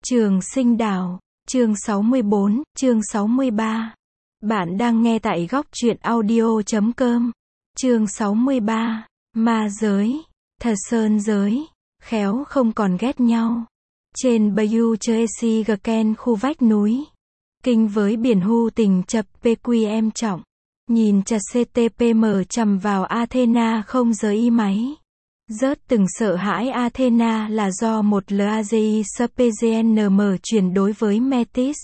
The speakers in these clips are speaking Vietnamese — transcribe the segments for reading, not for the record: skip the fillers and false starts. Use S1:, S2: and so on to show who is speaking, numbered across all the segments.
S1: Trường Sinh Đảo, chương 64, chương 63. Bạn đang nghe tại góc truyện audio.com. Chương 63. Ma giới, Thật Sơn giới, khéo không còn ghét nhau. Trên Bayou Chesigaken khu vách núi. Kinh với biển hu tình chập PQM trọng. Nhìn chặt CTPM chầm vào Athena không giới y máy. Rớt từng sợ hãi Athena là do một LAGI SPGNM chuyển đối với Metis.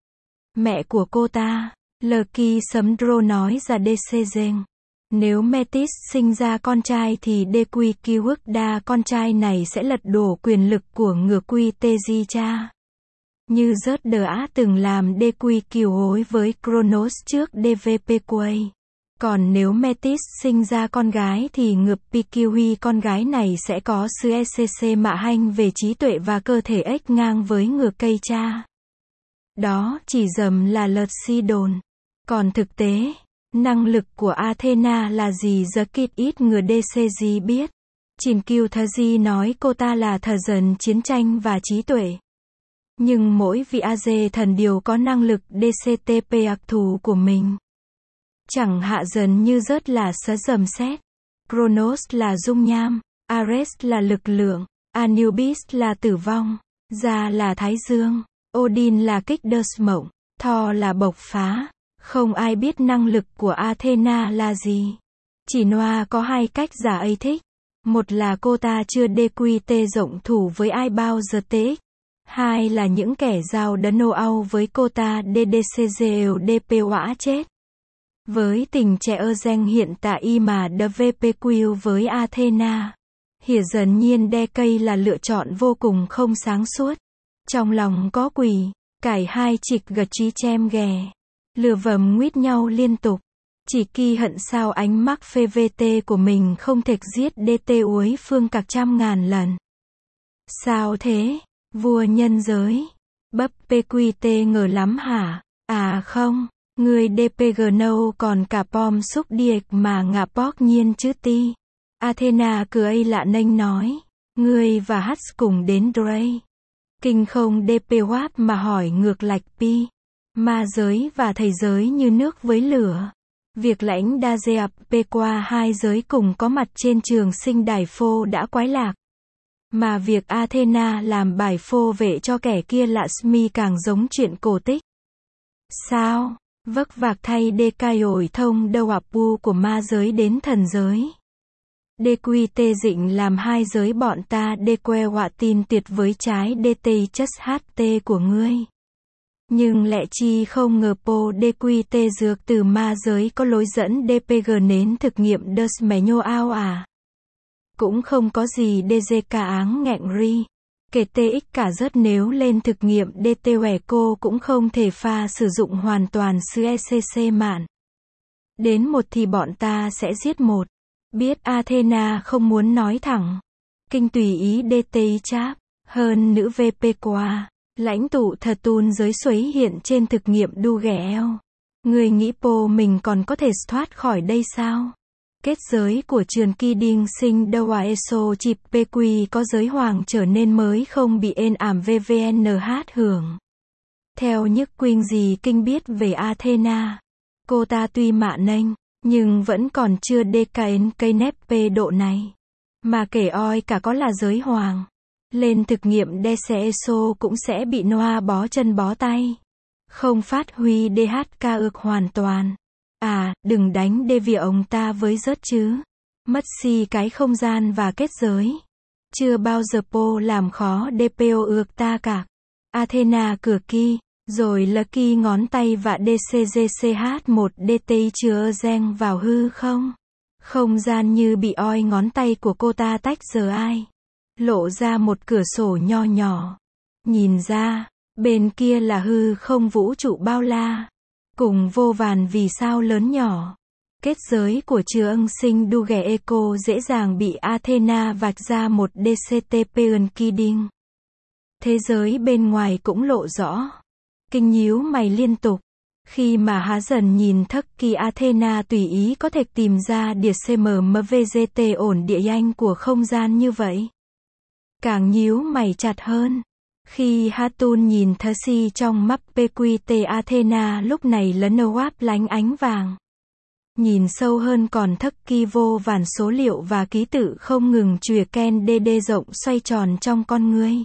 S1: Mẹ của cô ta, Lucky Sumdro nói ra DCG. Nếu Metis sinh ra con trai thì DQQda con trai này sẽ lật đổ quyền lực của ngựa QTG cha. Như rớt đã từng làm DQ hối với Kronos trước DVPQA. Còn nếu Metis sinh ra con gái thì ngược PQI con gái này sẽ có sư SCC mạ hanh về trí tuệ và cơ thể ếch ngang với ngược cây cha. Đó chỉ dầm là lật si đồn. Còn thực tế, năng lực của Athena là gì giờ ít người DCG biết. Chìn Kiêu Thơ Di nói cô ta là thờ dần chiến tranh và trí tuệ. Nhưng mỗi vị AZ thần đều có năng lực DCTP đặc thù của mình. Chẳng hạ dần như rớt là sớ dầm xét. Kronos là dung nham. Ares là lực lượng. Anubis là tử vong. Ra là thái dương. Odin là kích đơ mộng. Thor là bộc phá. Không ai biết năng lực của Athena là gì. Chỉ Noa có hai cách giả ấy thích. Một là cô ta chưa DQT rộng thủ với ai bao giờ TX. Hai là những kẻ giao đấn ô au với cô ta DDCGLDP hỏa chết. Với tình trẻ danh hiện tại y mà WPQ với Athena. Hiểu dần nhiên đe cây là lựa chọn vô cùng không sáng suốt. Trong lòng có quỷ, cải hai trịch gật trí chem ghè. Lừa vầm nguyết nhau liên tục. Chỉ kỳ hận sao ánh mắc phê VT của mình không thể giết DT uối phương cạc trăm ngàn lần. Sao thế? Vua nhân giới. Bấp PQT ngờ lắm hả? À không. Người DPG nâu còn cả pom xúc điệc mà ngạ bóc nhiên chứ ti. Athena cười lạ nênh nói. Người và Hats cùng đến Dray. Kinh không DP Wap mà hỏi ngược lạch pi. Ma giới và thầy giới như nước với lửa. Việc lãnh đa dẹp P qua hai giới cùng có mặt trên trường sinh đài phô đã quái lạc. Mà việc Athena làm bài phô vệ cho kẻ kia lạ Smi càng giống chuyện cổ tích. Sao? Vất vạc thay DK ổi thông đâu ạp bu của ma giới đến thần giới. DQT dịnh làm hai giới bọn ta DQ họa tin tuyệt với trái DT chất HT của ngươi. Nhưng lẽ chi không ngờ po DQT dược từ ma giới có lối dẫn DPG nến thực nghiệm đớt mé nhô ao à. Cũng không có gì DGK áng nghẹn ri. Kể TX cả rớt nếu lên thực nghiệm DT hẻ cô cũng không thể pha sử dụng hoàn toàn sư SCC mạn. Đến một thì bọn ta sẽ giết một. Biết Athena không muốn nói thẳng. Kinh tùy ý DT cháp. Hơn nữ VP qua. Lãnh tụ thật tun giới xuấy hiện trên thực nghiệm đu ghẻ eo. Người nghĩ po mình còn có thể thoát khỏi đây sao? Kết giới của trường kỳ đinh sinh đâu à eso chịp PQ có giới hoàng trở nên mới không bị ên ảm VVNH hưởng. Theo Nhức Quynh gì kinh biết về Athena. Cô ta tuy mạ nênh, nhưng vẫn còn chưa DKN cây nép P độ này. Mà kể oi cả có là giới hoàng. Lên thực nghiệm DCESO cũng sẽ bị Noa bó chân bó tay. Không phát huy DHK ược hoàn toàn. À, đừng đánh đê vì ông ta với rớt chứ. Mất si cái không gian và kết giới. Chưa bao giờ po làm khó DPO ược ta cả. Athena cửa kỳ, rồi Lucky ngón tay và DCGCH1 DT chưa gen vào hư không? Không gian như bị oi ngón tay của cô ta tách giờ ai. Lộ ra một cửa sổ nho nhỏ. Nhìn ra, bên kia là hư không vũ trụ bao la. Cùng vô vàn vì sao lớn nhỏ. Kết giới của trường sinh đu ghẻ eco dễ dàng bị Athena vạch ra một DCTPN kidding. Thế giới bên ngoài cũng lộ rõ. Kinh nhíu mày liên tục. Khi mà há dần nhìn thắc kỳ Athena tùy ý có thể tìm ra địa CMMVGT ổn địa nhanh của không gian như vậy. Càng nhíu mày chặt hơn. Khi Hatun nhìn Thasi trong map PQT Athena lúc này lấn Nawab lánh ánh vàng. Nhìn sâu hơn còn thắc kỳ vô vàn số liệu và ký tự không ngừng chùa ken DD rộng xoay tròn trong con người.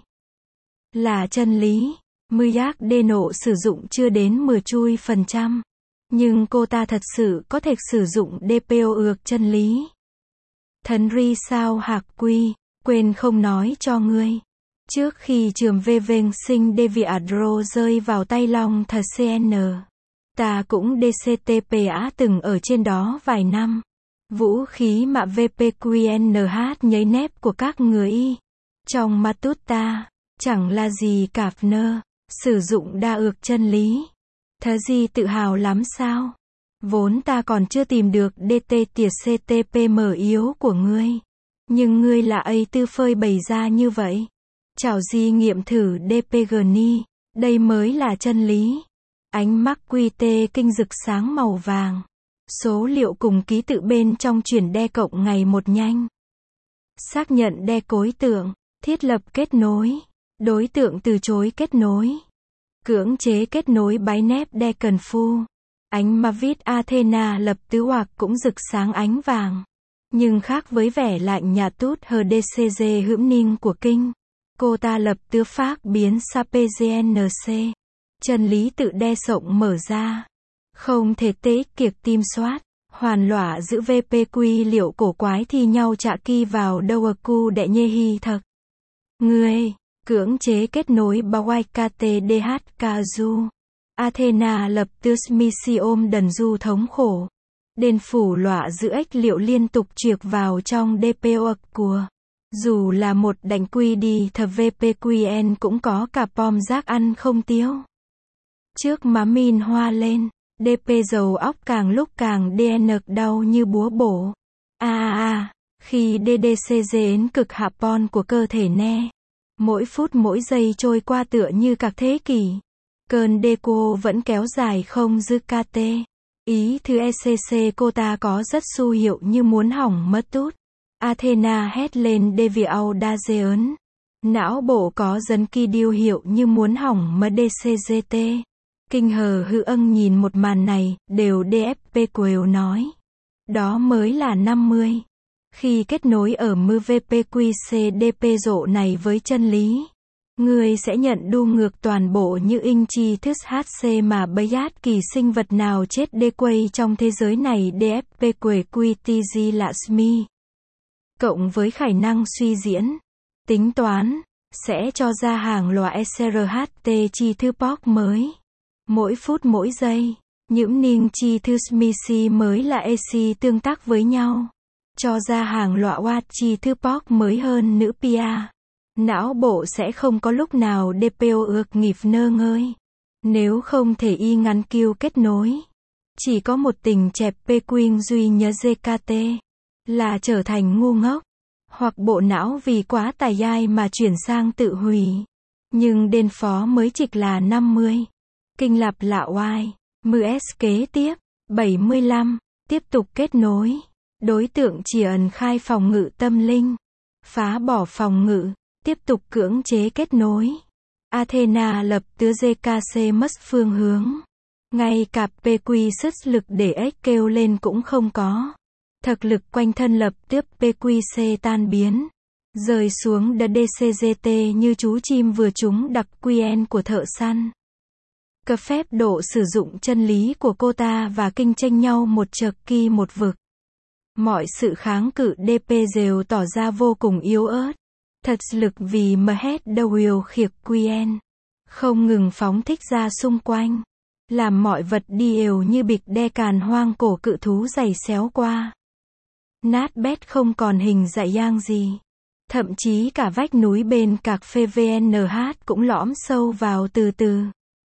S1: Là chân lý, Myak đê nộ sử dụng chưa đến 10%. Nhưng cô ta thật sự có thể sử dụng DPO ược chân lý. Thần ri sao hạc quy, quên không nói cho ngươi. Trước khi trường Veveng sinh Deviadro rơi vào tay Long thật CN. Ta cũng DCTPA từng ở trên đó vài năm. Vũ khí mà VPQNH nhấy nép của các người y. Trong Matuta, chẳng là gì cạp nơ, sử dụng đa ược chân lý. Thớ gì tự hào lắm sao? Vốn ta còn chưa tìm được DT tiệt CTPM yếu của ngươi. Nhưng ngươi là ấy tư phơi bày ra như vậy. Chào gì nghiệm thử DPGNI, đây mới là chân lý. Ánh mắt QT kinh rực sáng màu vàng. Số liệu cùng ký tự bên trong chuyển đe cộng ngày một nhanh. Xác nhận đe cối tượng, thiết lập kết nối. Đối tượng từ chối kết nối. Cưỡng chế kết nối bái nép đe cần phu. Ánh Mavit Athena lập tứ hoặc cũng rực sáng ánh vàng. Nhưng khác với vẻ lạnh nhà tút HDCG hữm ninh của kinh. Cô ta lập tứ phác biến SAPGNC. Chân lý tự đe rộng mở ra. Không thể tế kiệt tim soát. Hoàn lỏa giữ VPQ liệu cổ quái thi nhau chạ kỳ vào đâu ở cu đệ nhê hi thật. Người, cưỡng chế kết nối Bawai KTDH Kazu. Athena lập tứ Smisiôm đần du thống khổ. Đền phủ lọa giữ ếch liệu liên tục triệt vào trong DPO của. Dù là một đành quy đi thờ VPQN cũng có cả pom rác ăn không tiêu. Trước má min hoa lên, DP dầu óc càng lúc càng DN đau như búa bổ. Khi DDCG cực hạ pon của cơ thể ne. Mỗi phút mỗi giây trôi qua tựa như các thế kỷ. Cơn deco vẫn kéo dài không dư KT. Ý thứ ECC cô ta có rất xu hiệu như muốn hỏng mất tút. Athena hét lên Deviao Dazeon. Não bộ có dấn kỳ điêu hiệu như muốn hỏng mất DCGT. Kinh hờ hư âng nhìn một màn này, đều DFP quều nói. Đó mới là 50. Khi kết nối ở mư VPQC DP rộ này với chân lý. Người sẽ nhận đu ngược toàn bộ như in chi thức HC mà bây át kỳ sinh vật nào chết đê quay trong thế giới này DFP quề QTG là SMI. Cộng với khả năng suy diễn, tính toán, sẽ cho ra hàng loạt SRHT chi thư POC mới. Mỗi phút mỗi giây, những ninh chi thư SMIC mới là AC tương tác với nhau. Cho ra hàng loạt watt chi thư POC mới hơn nữ PIA. Não bộ sẽ không có lúc nào DPO ược nghịp nơ ngơi. Nếu không thể y ngắn kêu kết nối. Chỉ có một tình chẹp PQ duy nhớ GKT. Là trở thành ngu ngốc. Hoặc bộ não vì quá tài dai mà chuyển sang tự hủy. Nhưng đền phó mới chỉ là 50. Kinh lặp lạ oai. MS kế tiếp. 75. Tiếp tục kết nối. Đối tượng chỉ ẩn khai phòng ngự tâm linh. Phá bỏ phòng ngự. Tiếp tục cưỡng chế kết nối. Athena lập tứ GKC mất phương hướng. Ngay cả PQ sức lực để ếch kêu lên cũng không có. Thực lực quanh thân lập tiếp PQC tan biến. Rơi xuống DCGT như chú chim vừa trúng đặc QN của thợ săn. Cấp phép độ sử dụng chân lý của cô ta và kinh tranh nhau một chợt kỳ một vực. Mọi sự kháng cự DP đều tỏ ra vô cùng yếu ớt. Thật lực vì MHW khiệt QN. Không ngừng phóng thích ra xung quanh. Làm mọi vật đi đều như bịch đe càn hoang cổ cự thú giày xéo qua. Nát bét không còn hình dạy dang gì. Thậm chí cả vách núi bên cạc phê VNH cũng lõm sâu vào từ từ.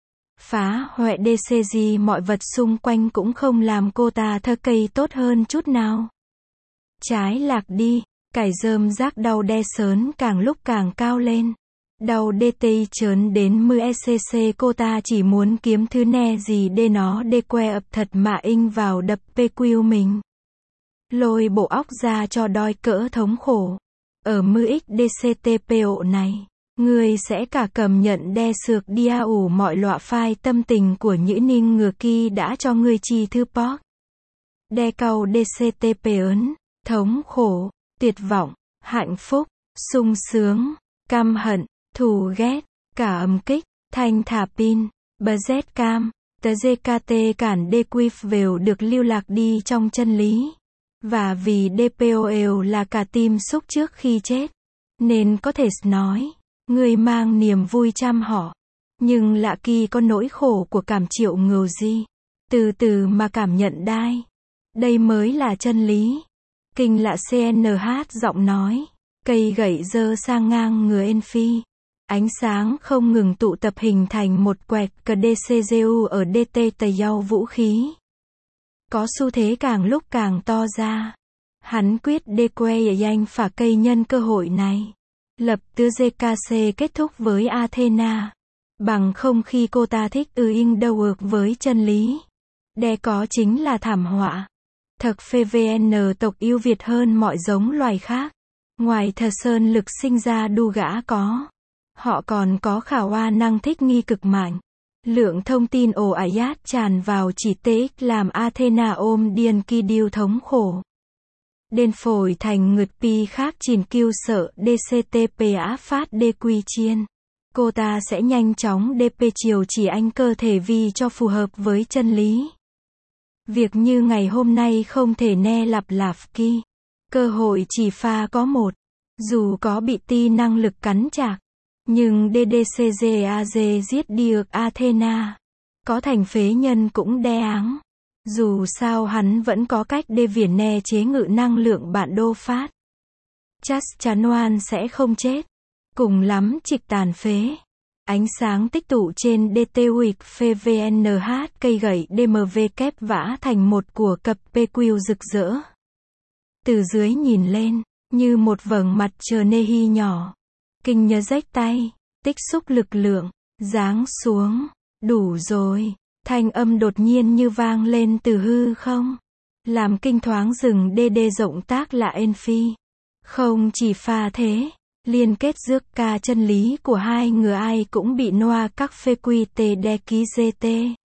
S1: Phá hoại DCG mọi vật xung quanh cũng không làm cô ta thơ cây tốt hơn chút nào. Trái lạc đi, cải rơm rác đau đe sớn càng lúc càng cao lên. Đau DT chớn đến mư ECC cô ta chỉ muốn kiếm thứ nè gì để nó đê que ập thật mà in vào đập PQ mình. Lôi bộ óc ra cho đôi cỡ thống khổ. Ở mư XDCTPO này. Người sẽ cả cầm nhận đe sược dia ủ mọi loại phai tâm tình của nhữ ninh ngừa kỳ đã cho người chi thư bót. Đe cầu DCTP ớn, thống khổ, tuyệt vọng, hạnh phúc, sung sướng, căm hận, thù ghét, cả âm kích, thanh thả pin, bờ z cam, tờ GKT cản DQ đều được lưu lạc đi trong chân lý. Và vì DPOL là cả tim xúc trước khi chết, nên có thể nói, người mang niềm vui chăm họ. Nhưng lạ kỳ có nỗi khổ của cảm chịu ngầu gì. Từ từ mà cảm nhận đai. Đây mới là chân lý. Kinh lạ CNH giọng nói. Cây gậy dơ sang ngang ngửa Enphi. Ánh sáng không ngừng tụ tập hình thành một quẹt cờ DCGU ở DT tầy nhau vũ khí. Có xu thế càng lúc càng to ra. Hắn quyết DQ nhanh phả cây nhân cơ hội này. Lập tư GKC kết thúc với Athena. Bằng không khi cô ta thích in đầu ược với chân lý. Đe có chính là thảm họa. Thực phê VN tộc yêu Việt hơn mọi giống loài khác. Ngoài thờ sơn lực sinh ra đu gã có. Họ còn có khả hoa năng thích nghi cực mạnh. Lượng thông tin ồ ạt tràn vào chỉ TX làm Athena ôm điên kỳ điêu thống khổ. Đền phổi thành ngực pi khác chìn kêu sợ DCTP á phát DQ chiên. Cô ta sẽ nhanh chóng DP chiều chỉ anh cơ thể vì cho phù hợp với chân lý. Việc như ngày hôm nay không thể ne lặp lạp kỳ. Cơ hội chỉ pha có một. Dù có bị ti năng lực cắn chạc. Nhưng DDCGAG giết được Athena. Có thành phế nhân cũng đe áng. Dù sao hắn vẫn có cách đê viền ne chế ngự năng lượng bạn đô phát. Chắc chắn oan sẽ không chết. Cùng lắm trịch tàn phế. Ánh sáng tích tụ trên DT Week PVNH cây gậy DMV kép vã thành một của cặp PQ rực rỡ. Từ dưới nhìn lên, như một vầng mặt trời nehi nhỏ. Kinh nhớ rách tay, tích xúc lực lượng, giáng xuống. Đủ rồi. Thanh âm đột nhiên như vang lên từ hư không. Làm kinh thoáng rừng DD rộng tác là Enphi. Không chỉ pha thế. Liên kết rước ca chân lý của hai người ai cũng bị noa các phê quy tê đe ký GT.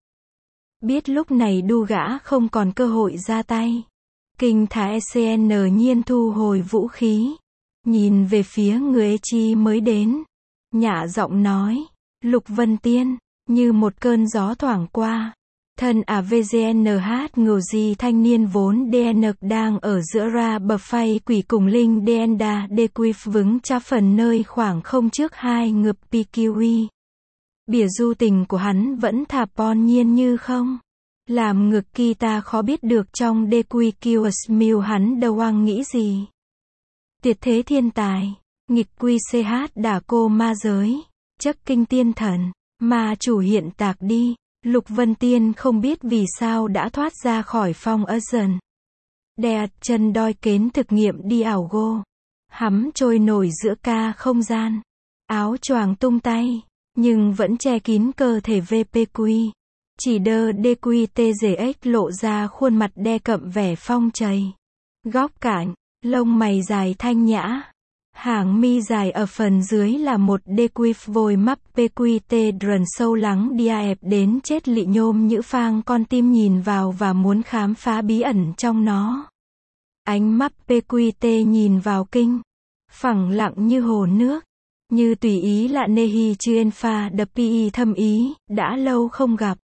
S1: Biết lúc này đu gã không còn cơ hội ra tay. Kinh thả ECN nhiên thu hồi vũ khí. Nhìn về phía người chi mới đến. Nhả giọng nói. Lục Vân Tiên. Như một cơn gió thoảng qua. Thân AVGNH ngầu gì thanh niên vốn DN đang ở giữa ra bờ phay quỷ cùng linh DNDA DQ vững cha phần nơi khoảng không trước hai ngực PQE. Bìa du tình của hắn vẫn thả pon nhiên như không. Làm ngực kỳ ta khó biết được trong DQQ Smil hắn đầu ăn nghĩ gì. Tuyệt thế thiên tài. Nghịch QCH đả cô ma giới. Chất kinh tiên thần. Mà chủ hiện tạc đi. Lục Vân Tiên không biết vì sao đã thoát ra khỏi phong dần. Đè chân đoi kến thực nghiệm đi ảo gô. Hắm trôi nổi giữa ca không gian. Áo choàng tung tay. Nhưng vẫn che kín cơ thể VPQ. Chỉ đơ DQTGX lộ ra khuôn mặt đe cậm vẻ phong trầy. Góc cạnh. Lông mày dài thanh nhã. Hàng mi dài ở phần dưới là một DQ vôi mắp PQT drần sâu lắng diaep đến chết lị nhôm nhữ phang con tim nhìn vào và muốn khám phá bí ẩn trong nó. Ánh mắt PQT nhìn vào kinh. Phẳng lặng như hồ nước. Như tùy ý lạ nehi chuyên pha đập pi thâm ý, đã lâu không gặp.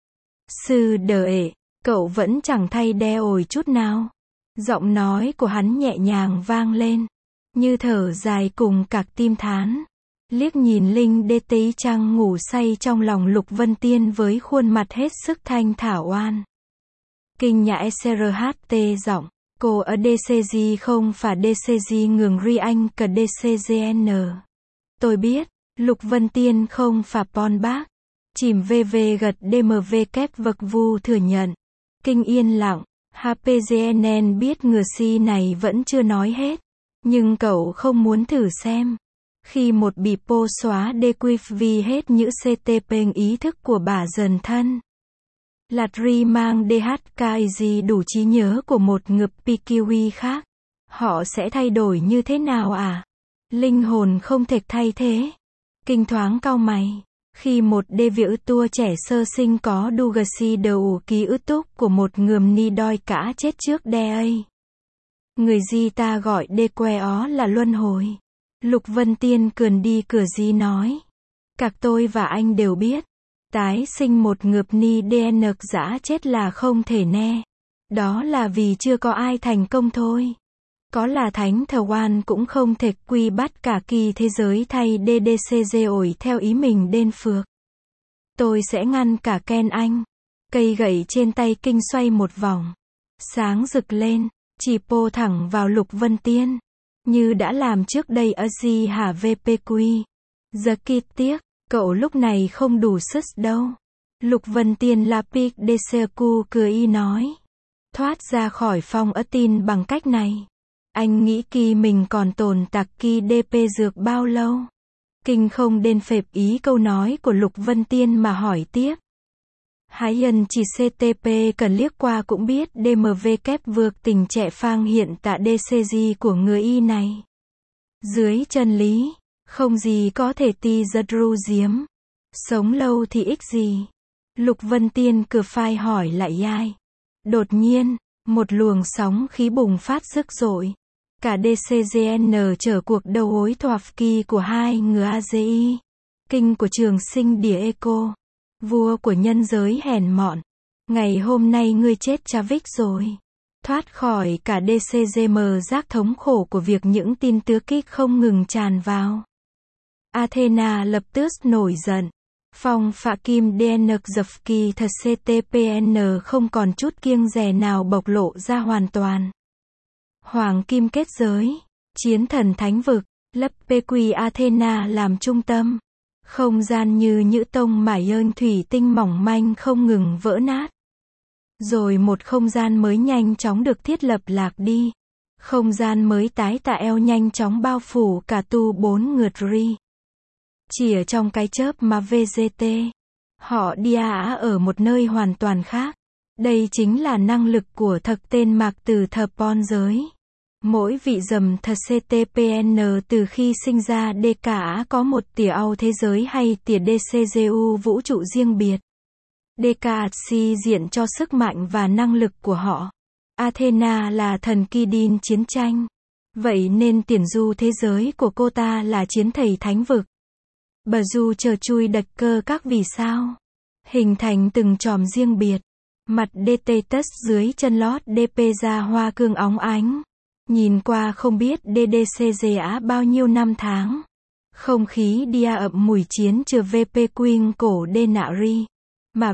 S1: Sư đờ ệ, cậu vẫn chẳng thay đe ổi chút nào. Giọng nói của hắn nhẹ nhàng vang lên. Như thở dài cùng cạc tim thán. Liếc nhìn Linh đê tí trăng ngủ say trong lòng Lục Vân Tiên với khuôn mặt hết sức thanh thảo oan. Kinh nhã SRHT giọng. Cô ở DCG không phải DCG ngừng ri anh cả DCGN. Tôi biết. Lục Vân Tiên không phải pon bác. Chìm VV gật DMV kép vực vu thừa nhận. Kinh yên lặng. HPGNN biết ngừa si này vẫn chưa nói hết. Nhưng cậu không muốn thử xem. Khi một bị po xóa DQ vì hết những CTP ý thức của bà dần thân. Lạt ri mang DHKG đủ trí nhớ của một ngực PQE khác. Họ sẽ thay đổi như thế nào à? Linh hồn không thể thay thế. Kinh thoáng cau mày. Khi một đê vị tua trẻ sơ sinh có đu gà si đầu ký ức túc của một ngườm ni đoi cả chết trước đe ấy. Người di ta gọi đê que ó là luân hồi. Lục Vân Tiên cười đi cửa di nói. Các tôi và anh đều biết. Tái sinh một ngược ni DN dã chết là không thể ne. Đó là vì chưa có ai thành công thôi. Có là thánh thờ quan cũng không thể quy bắt cả kỳ thế giới thay DDCG ổi theo ý mình đên phược. Tôi sẽ ngăn cả Ken anh. Cây gậy trên tay kinh xoay một vòng. Sáng rực lên, chỉ pô thẳng vào Lục Vân Tiên. Như đã làm trước đây ở gì hả VPQ. Giờ kịp tiếc, cậu lúc này không đủ sức đâu. Lục Vân Tiên Lapik DCQ cười y nói. Thoát ra khỏi phong ớt tin bằng cách này. Anh nghĩ kỳ mình còn tồn tạc kỳ DP dược bao lâu? Kinh không đên phệp ý câu nói của Lục Vân Tiên mà hỏi tiếp. Hái ân chỉ CTP cần liếc qua cũng biết DMV kép vượt tình trẻ phang hiện tạ DCG của người y này. Dưới chân lý, không gì có thể ti giật ru diếm. Sống lâu thì ích gì? Lục Vân Tiên cửa phai hỏi lại dai. Đột nhiên, một luồng sóng khí bùng phát dữ dội. Cả DCGN trở cuộc đầu hối thoạp kỳ của hai người AGI. Kinh của trường sinh đỉa Eco. Vua của nhân giới hèn mọn. Ngày hôm nay ngươi chết Chavik rồi. Thoát khỏi cả DCGM giác thống khổ của việc những tin tứ kích không ngừng tràn vào. Athena lập tức nổi giận. Phong phạ kim DN dập kỳ thật CTPN không còn chút kiêng dè nào bộc lộ ra hoàn toàn. Hoàng kim kết giới, chiến thần thánh vực, lấp PQ Athena làm trung tâm. Không gian như nhữ tông mải ơn thủy tinh mỏng manh không ngừng vỡ nát. Rồi một không gian mới nhanh chóng được thiết lập lạc đi. Không gian mới tái tạo eo nhanh chóng bao phủ cả tu 4 ngượt ri. Chỉ ở trong cái chớp mà VGT. Họ đi ở một nơi hoàn toàn khác. Đây chính là năng lực của thực tên mạc từ thờ pon giới. Mỗi vị dầm thật CTPN từ khi sinh ra DK có một tỉa au thế giới hay tỉa DCGU vũ trụ riêng biệt. DK si diện cho sức mạnh và năng lực của họ. Athena là thần Kidin chiến tranh. Vậy nên tiền du thế giới của cô ta là chiến thầy thánh vực. Bà du chờ chui đạch cơ các vì sao. Hình thành từng chòm riêng biệt. Mặt DT tất dưới chân lót DP ra hoa cương óng ánh. Nhìn qua không biết DDCG bao nhiêu năm tháng. Không khí dia ậm mùi chiến trừ VPQ cổ D nạ ri. Mà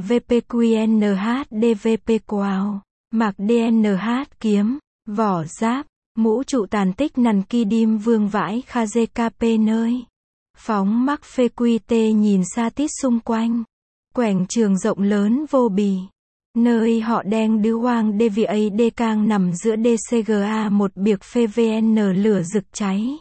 S1: VPQNH DVP quào. Mạc DNH kiếm, vỏ giáp, mũ trụ tàn tích nằn kỳ đim vương vãi KGKP nơi. Phóng mắc phê quy tê nhìn xa tít xung quanh. Quảng trường rộng lớn vô bì. Nơi họ đen đứa hoang DVA Cang nằm giữa DCGA một biệc phê VN lửa rực cháy.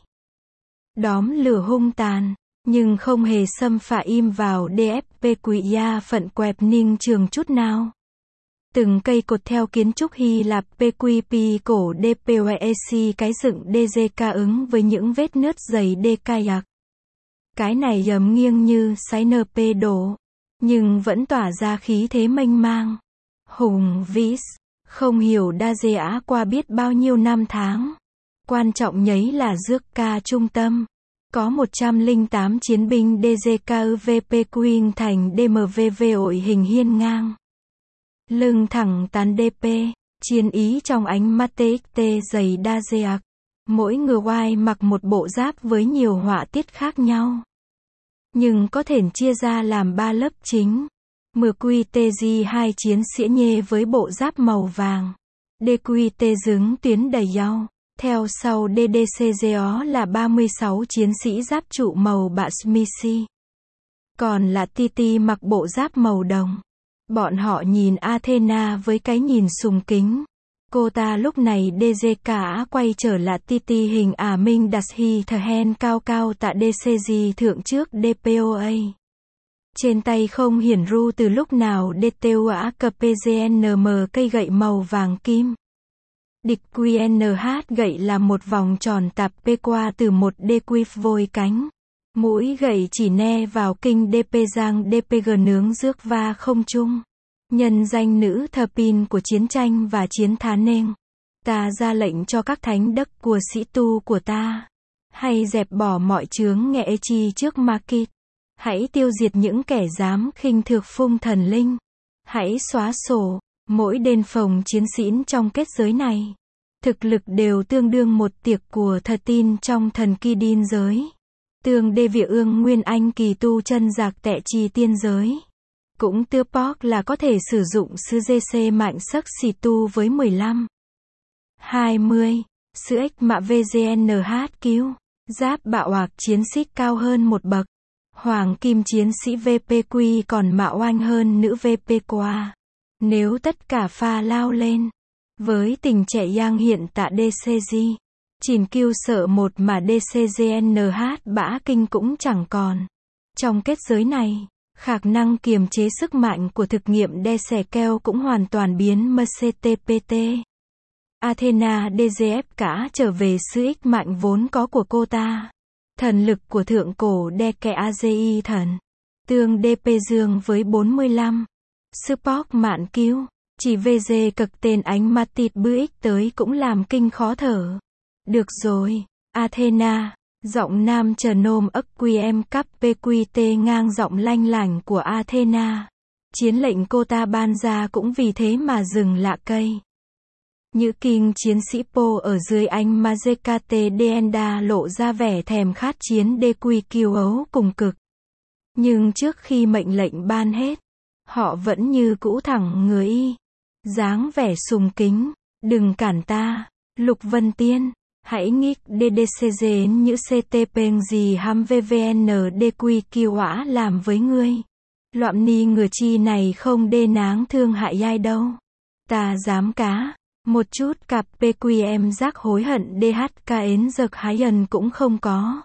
S1: Đóm lửa hung tàn, nhưng không hề xâm phả im vào DFP quỷ ya phận quẹp ninh trường chút nào. Từng cây cột theo kiến trúc Hy Lạp PQP cổ DPOEC cái dựng DGK ứng với những vết nứt dày DK. Cái này dầm nghiêng như sái NP đổ, nhưng vẫn tỏa ra khí thế mênh mang. Hùng vĩ, không hiểu đa dễ qua biết bao nhiêu năm tháng. Quan trọng nhấy là dước ca trung tâm. Có 108 chiến binh DGKVP Queen thành DMVV ội hình hiên ngang. Lưng thẳng tán DP, chiến ý trong ánh mắt TXT dày đa dạc. Mỗi người oai mặc một bộ giáp với nhiều họa tiết khác nhau. Nhưng có thể chia ra làm 3 lớp chính. MQTG 2 chiến sĩ nhê với bộ giáp màu vàng. DQT dứng tuyến đầy nhau. Theo sau DDCGO là 36 chiến sĩ giáp trụ màu bạ Smisi. Còn là TT mặc bộ giáp màu đồng. Bọn họ nhìn Athena với cái nhìn sùng kính. Cô ta lúc này DGK quay trở lại TT hình Minh Dashi thờ hen cao cao tại DCG thượng trước DPOA. Trên tay không hiển ru từ lúc nào DTUA KPGNM cây gậy màu vàng kim. Địch QNH gậy là một vòng tròn tạp P qua từ một DQ vôi cánh. Mũi gậy chỉ ne vào kinh DP Giang DPG nướng rước va không trung. Nhân danh nữ thờ pin của chiến tranh và chiến thá nên. Ta ra lệnh cho các thánh đất của sĩ tu của ta. Hay dẹp bỏ mọi chướng nghệ chi trước ma kít. Hãy tiêu diệt những kẻ dám khinh thực phung thần linh. Hãy xóa sổ mỗi đền phòng chiến sĩ trong kết giới này. Thực lực đều tương đương một tiệc của thật tin trong thần kỳ điên giới. Tương đê vị ương nguyên anh kỳ tu chân giạc tệ trì tiên giới. Cũng tưa bóc là có thể sử dụng sư GC mạnh sắc xì tu với 15. 20. Sư ếch mạ VGNH cứu. Giáp bạo hoặc chiến sĩ cao hơn một bậc. Hoàng kim chiến sĩ VPQ còn mạo oanh hơn nữ VP qua. Nếu tất cả pha lao lên. Với tình trẻ yang hiện tại DCG. Chìn kêu sợ một mà DCGNH bã kinh cũng chẳng còn. Trong kết giới này, khả năng kiềm chế sức mạnh của thực nghiệm đe xẻ keo cũng hoàn toàn biến MCTPT. Athena DGF cả trở về sư ích mạnh vốn có của cô ta. Thần lực của thượng cổ đe kẻ AGI thần. Tương DP dương với 45. Support mạn cứu. Chỉ VG cực tên ánh mắt tịt bư ích tới cũng làm kinh khó thở. Được rồi, Athena. Giọng nam trờ nôm ức QM cấp PQT ngang giọng lanh lảnh của Athena. Chiến lệnh cô ta ban ra cũng vì thế mà dừng lạ cây. Nhữ kinh chiến sĩ Po ở dưới anh Mazekate Deenda lộ ra vẻ thèm khát chiến DQ kiêu ấu cùng cực. Nhưng trước khi mệnh lệnh ban hết, họ vẫn như cũ thẳng người y. Dáng vẻ sùng kính, đừng cản ta, Lục Vân Tiên. Hãy nghĩ DDCG như CTP gì ham VVN DQ kiêu ả làm với ngươi. Loạn ni ngừa chi này không đê náng thương hại ai đâu. Ta dám cá. Một chút cặp PQM giác hối hận DHKN giật hái ẩn cũng không có.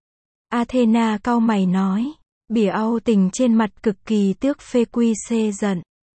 S1: Athena cau mày nói. Bỉa au tình trên mặt cực kỳ tước phê quy xê giận.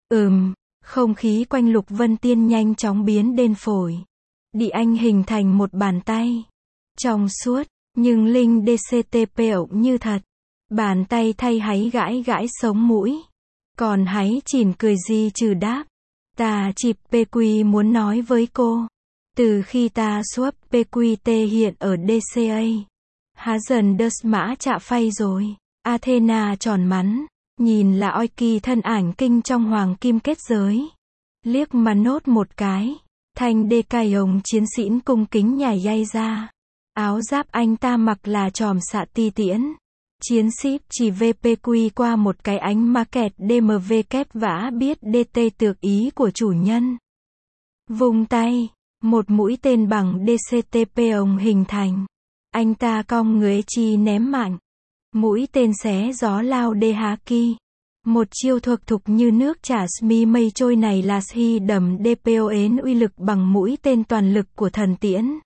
S1: Không khí quanh Lục Vân Tiên nhanh chóng biến đen phổi. Địa anh hình thành một bàn tay. Trong suốt, nhưng linh DCTP ổng như thật. Bàn tay thay háy gãi gãi sống mũi. Còn háy chỉn cười di trừ đáp. Ta chịp PQ muốn nói với cô. Từ khi ta swap PQT hiện ở DCA. Há dần đớt mã chạ phay rồi. Athena tròn mắn. Nhìn là Oiki thân ảnh kinh trong hoàng kim kết giới. Liếc mà nốt một cái. Thanh đê cài ống chiến sĩ cung kính nhảy dây ra. Áo giáp anh ta mặc là tròm xạ ti tiễn. Chiến sĩ chỉ VPQ qua một cái ánh market DMV kép vã biết DT tược ý của chủ nhân. Vùng tay, một mũi tên bằng DCTP ông hình thành. Anh ta cong người chi ném mạnh. Mũi tên xé gió lao đê há ki. Một chiêu thuộc thục như nước chả smi mây trôi này là khi đầm DPON uy lực bằng mũi tên toàn lực của thần tiễn.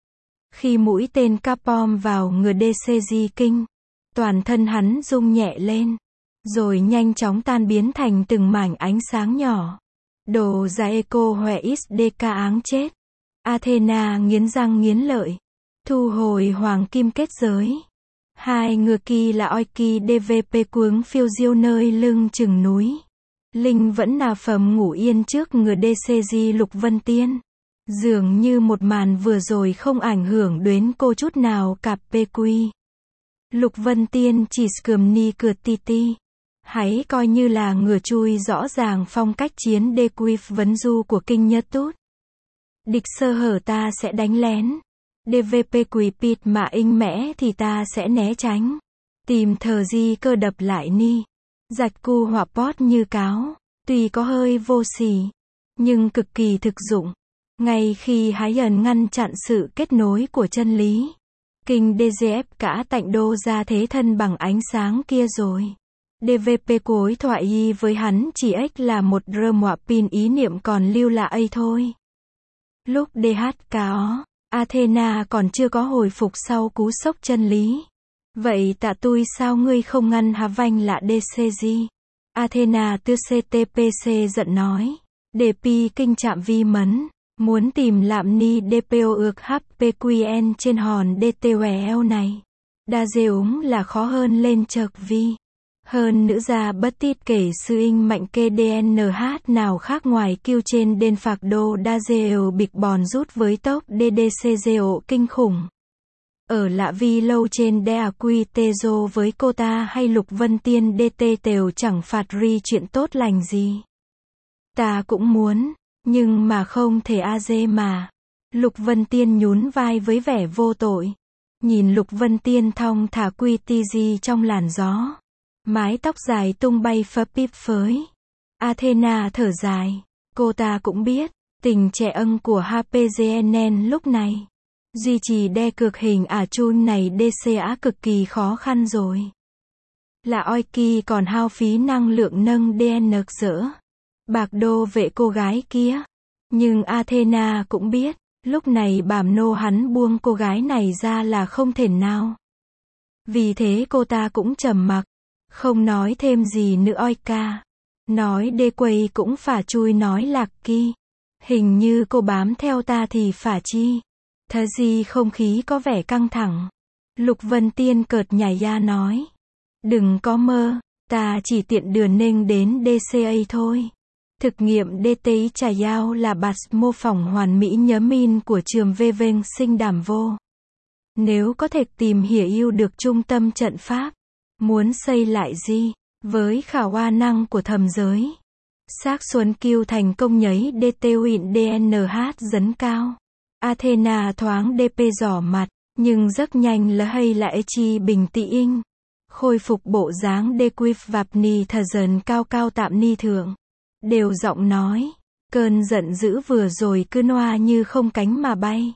S1: Khi mũi tên capom vào người DCG kinh. Toàn thân hắn rung nhẹ lên. Rồi nhanh chóng tan biến thành từng mảnh ánh sáng nhỏ. Đồ ra eco hòe XDK áng chết. Athena nghiến răng nghiến lợi. Thu hồi hoàng kim kết giới. Hai ngựa kỳ là Oiki DVP cuống phiêu diêu nơi lưng chừng núi. Linh vẫn nà phẩm ngủ yên trước ngựa DCG Lục Vân Tiên. Dường như một màn vừa rồi không ảnh hưởng đến cô chút nào cặp PQ. Lục Vân Tiên chỉ scum ni cửa titi. Hãy coi như là ngừa chui rõ ràng phong cách chiến DQ vấn du của kinh nhất tút. Địch sơ hở ta sẽ đánh lén. DVP quỷ pịt mà inh mẽ thì ta sẽ né tránh. Tìm thờ di cơ đập lại ni. Rạch cu hỏa pot như cáo. Tuy có hơi vô sỉ. Nhưng cực kỳ thực dụng. Ngay khi hái ẩn ngăn chặn sự kết nối của chân lý. Kinh DGF cả tạnh đô ra thế thân bằng ánh sáng kia rồi. DVP cối thoại y với hắn chỉ ếch là một rơm họa pin ý niệm còn lưu là ấy thôi. Lúc DHKO, Athena còn chưa có hồi phục sau cú sốc chân lý. Vậy tạ tui sao ngươi không ngăn hà vanh là DCG? Athena tư CTPC giận nói. Để pi kinh chạm vi mấn. Muốn tìm lạm ni DPO ược HPQN trên hòn DTWL này. Đa dê úng là khó hơn lên chợt vi. Hơn nữ gia bất tít kể sư in mạnh kê DNH nào khác ngoài kêu trên đền phạc đô đa dê bịch bòn rút với tốc DDCGO kinh khủng. Ở lạ vi lâu trên đea quy tê dô với cô ta hay Lục Vân Tiên DT tều chẳng phạt ri chuyện tốt lành gì. Ta cũng muốn, nhưng mà không thể a dê mà. Lục Vân Tiên nhún vai với vẻ vô tội. Nhìn Lục Vân Tiên thong thả quy ti di trong làn gió. Mái tóc dài tung bay phấp phíp phới. Athena thở dài. Cô ta cũng biết, tình trẻ ân của HPGNN lúc này. Duy trì đe cực hình chun này DCA cực kỳ khó khăn rồi. Là Oiki còn hao phí năng lượng nâng DN dỡ. Bạc đô vệ cô gái kia. Nhưng Athena cũng biết, lúc này bảm nô hắn buông cô gái này ra là không thể nào. Vì thế cô ta cũng trầm mặc, không nói thêm gì nữa Oika. Nói đê quầy cũng phả chui nói lạc kỳ. Hình như cô bám theo ta thì phả chi. Thà gì không khí có vẻ căng thẳng. Lục Vân Tiên cợt nhảy ra nói. Đừng có mơ, ta chỉ tiện đường nên đến DCA thôi. Thực nghiệm DTI trà giao là bạt mô phỏng hoàn mỹ nhớ min của trường Vênh sinh đảm vô. Nếu có thể tìm hiểu được trung tâm trận pháp, muốn xây lại gì, với khả hoa năng của thầm giới. Xác Xuân Kiêu thành công nhấy DT huyện DNH dấn cao. Athena thoáng DP giỏ mặt, nhưng rất nhanh là hay là chi bình tĩnh. Khôi phục bộ dáng DQ vạp ni thờ dần cao cao tạm ni thượng. Đều giọng nói, cơn giận dữ vừa rồi cứ noa như không cánh mà bay.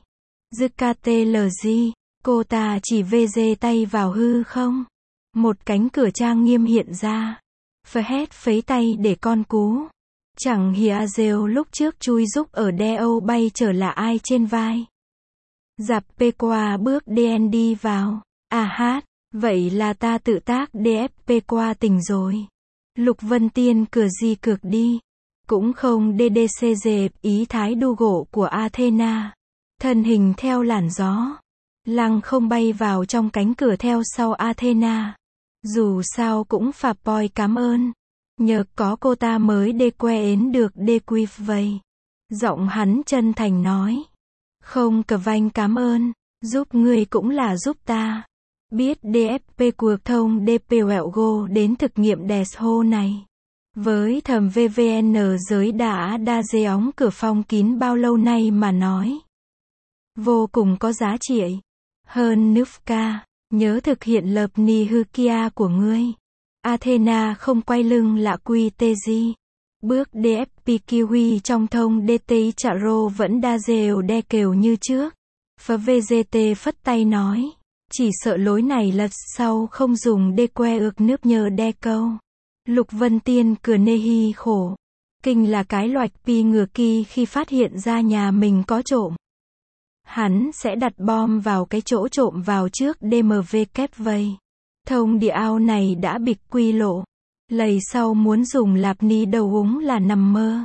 S1: ZKTLG, cô ta chỉ vê dê tay vào hư không. Một cánh cửa trang nghiêm hiện ra. Phờ hét phấy tay để con cú. Chẳng hìa rêu lúc trước chui giúp ở đeo bay trở là ai trên vai. Dạp pê qua bước DN đi vào. Hát, vậy là ta tự tác DFP qua tỉnh rồi. Lục Vân Tiên cửa gì cược đi. Cũng không DDCG ý thái đu gỗ của Athena. Thân hình theo làn gió. Lăng không bay vào trong cánh cửa theo sau Athena. Dù sao cũng phà poi cảm ơn. Nhờ có cô ta mới đê que ến được đê quy vậy. Giọng hắn chân thành nói. Không cờ vanh cảm ơn. Giúp người cũng là giúp ta. Biết DFP cuộc thông DP quẹo go đến thực nghiệm đès hô này. Với thầm VVN giới đã đa dê óng cửa phong kín bao lâu nay mà nói. Vô cùng có giá trị. Hơn Nufka, nhớ thực hiện lập ni hư kia của ngươi. Athena không quay lưng lạ quy tê di. Bước DFP kiwi trong thông DTI chạ rô vẫn đa dèo đe kều như trước. Phá VGT phất tay nói. Chỉ sợ lối này lật sau không dùng đê que ước nước nhờ đe câu. Lục Vân Tiên cửa nê hi khổ. Kinh là cái loạch pi ngừa kỳ khi phát hiện ra nhà mình có trộm. Hắn sẽ đặt bom vào cái chỗ trộm vào trước DMV kép vây. Thông địa ao này đã bịch quy lộ. Lầy sau muốn dùng lạp ni đầu úng là nằm mơ.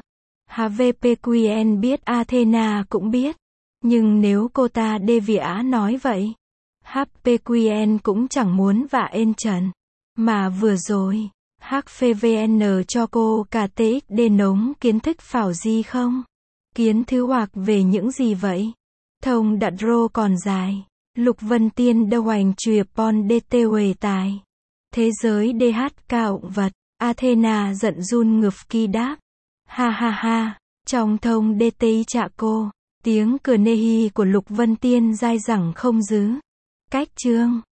S1: HVPQN biết Athena cũng biết. Nhưng nếu cô ta đê vĩa nói vậy. HPQN cũng chẳng muốn vạ ên trần. Mà vừa rồi, HPVN cho cô cả TXD nống kiến thức phảo gì không? Kiến thứ hoặc về những gì vậy? Thông đặt rô còn dài. Lục Vân Tiên đâu hoành chùa pon DT huề tài. Thế giới DH cao vật. Athena giận run ngực kỳ đáp. Ha ha ha. Trong thông DTI chạ cô. Tiếng cười nê hi của Lục Vân Tiên dai dẳng không dứ. Cách chương